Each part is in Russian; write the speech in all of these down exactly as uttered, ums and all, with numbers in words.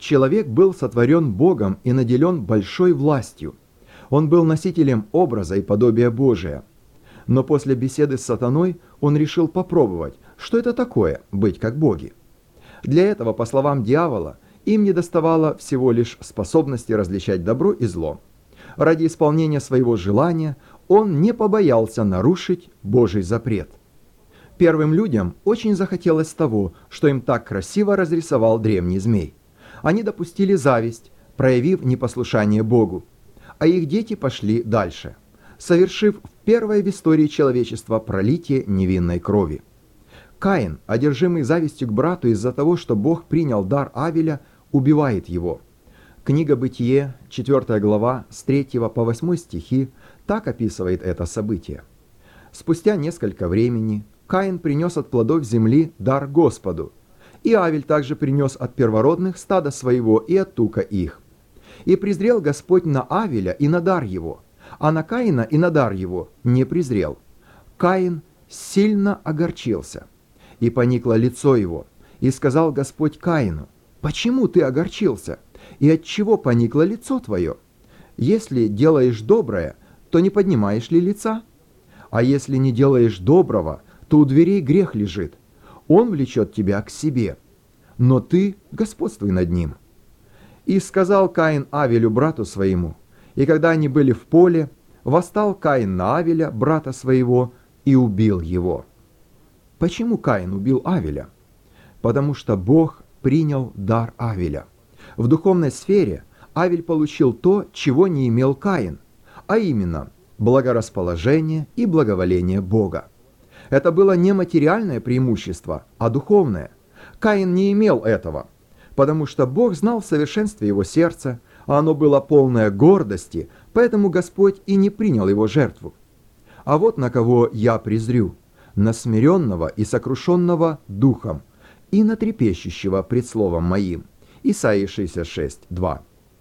Человек был сотворен Богом и наделен большой властью. Он был носителем образа и подобия Божия. Но после беседы с сатаной он решил попробовать, что это такое быть как боги. Для этого, по словам дьявола, им недоставало всего лишь способности различать добро и зло. Ради исполнения своего желания он не побоялся нарушить Божий запрет. Первым людям очень захотелось того, что им так красиво разрисовал древний змей. Они допустили зависть, проявив непослушание Богу, а их дети пошли дальше, совершив первое в истории человечества пролитие невинной крови. Каин, одержимый завистью к брату из-за того, что Бог принял дар Авеля, убивает его. Книга Бытие, четвёртая глава, с третьего по восьмой стихи, так описывает это событие. Спустя несколько времени Каин принес от плодов земли дар Господу, и Авель также принес от первородных стада своего и от тука их. И презрел Господь на Авеля и на дар его, а на Каина и на дар его не презрел. Каин сильно огорчился, и поникло лицо его, и сказал Господь Каину: «Почему ты огорчился, и отчего поникло лицо твое? Если делаешь доброе, то не поднимаешь ли лица? А если не делаешь доброго, то у дверей грех лежит. Он влечет тебя к себе, но ты господствуй над ним». И сказал Каин Авелю, брату своему, и когда они были в поле, восстал Каин на Авеля, брата своего, и убил его. Почему Каин убил Авеля? Потому что Бог принял дар Авеля. В духовной сфере Авель получил то, чего не имел Каин, а именно благорасположение и благоволение Бога. Это было не материальное преимущество, а духовное. Каин не имел этого, потому что Бог знал в совершенстве его сердца, а оно было полное гордости, поэтому Господь и не принял его жертву. А вот на кого я презрю: на смиренного и сокрушенного духом, и на трепещущего пред словом моим. Исайя шестьдесят шесть, два.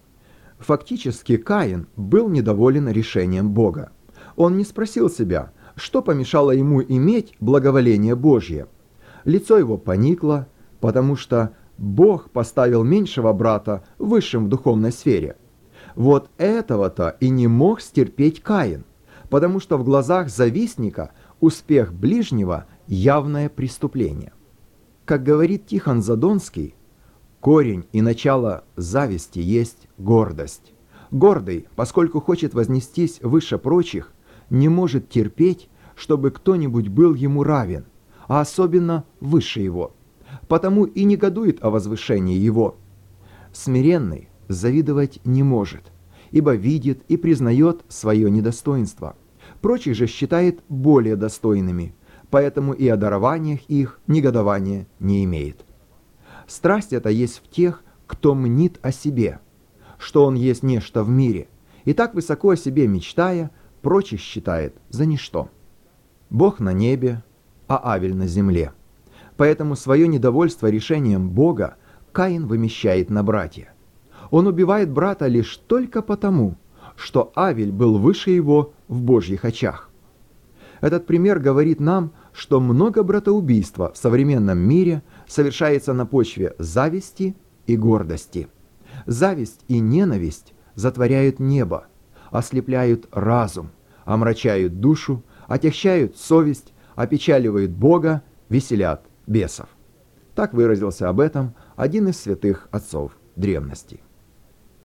Фактически Каин был недоволен решением Бога. Он не спросил себя, что помешало ему иметь благоволение Божье. Лицо его поникло, потому что Бог поставил меньшего брата высшим в духовной сфере. Вот этого-то и не мог стерпеть Каин, потому что в глазах завистника успех ближнего – явное преступление. Как говорит Тихон Задонский, корень и начало зависти есть гордость. Гордый, поскольку хочет вознестись выше прочих, не может терпеть, чтобы кто-нибудь был ему равен, а особенно выше его, потому и негодует о возвышении его. Смиренный завидовать не может, ибо видит и признает свое недостоинство. Прочих же считает более достойными, поэтому и о дарованиях их негодования не имеет. Страсть эта есть в тех, кто мнит о себе, что он есть нечто в мире, и так высоко о себе мечтая, прочих считает за ничто. Бог на небе, а Авель на земле. Поэтому свое недовольство решением Бога Каин вымещает на брате. Он убивает брата лишь только потому, что Авель был выше его в Божьих очах. Этот пример говорит нам, что много братоубийства в современном мире совершается на почве зависти и гордости. Зависть и ненависть затворяют небо, ослепляют разум, омрачают душу, отягчают совесть, опечаливают Бога, веселят бесов. Так выразился об этом один из святых отцов древности.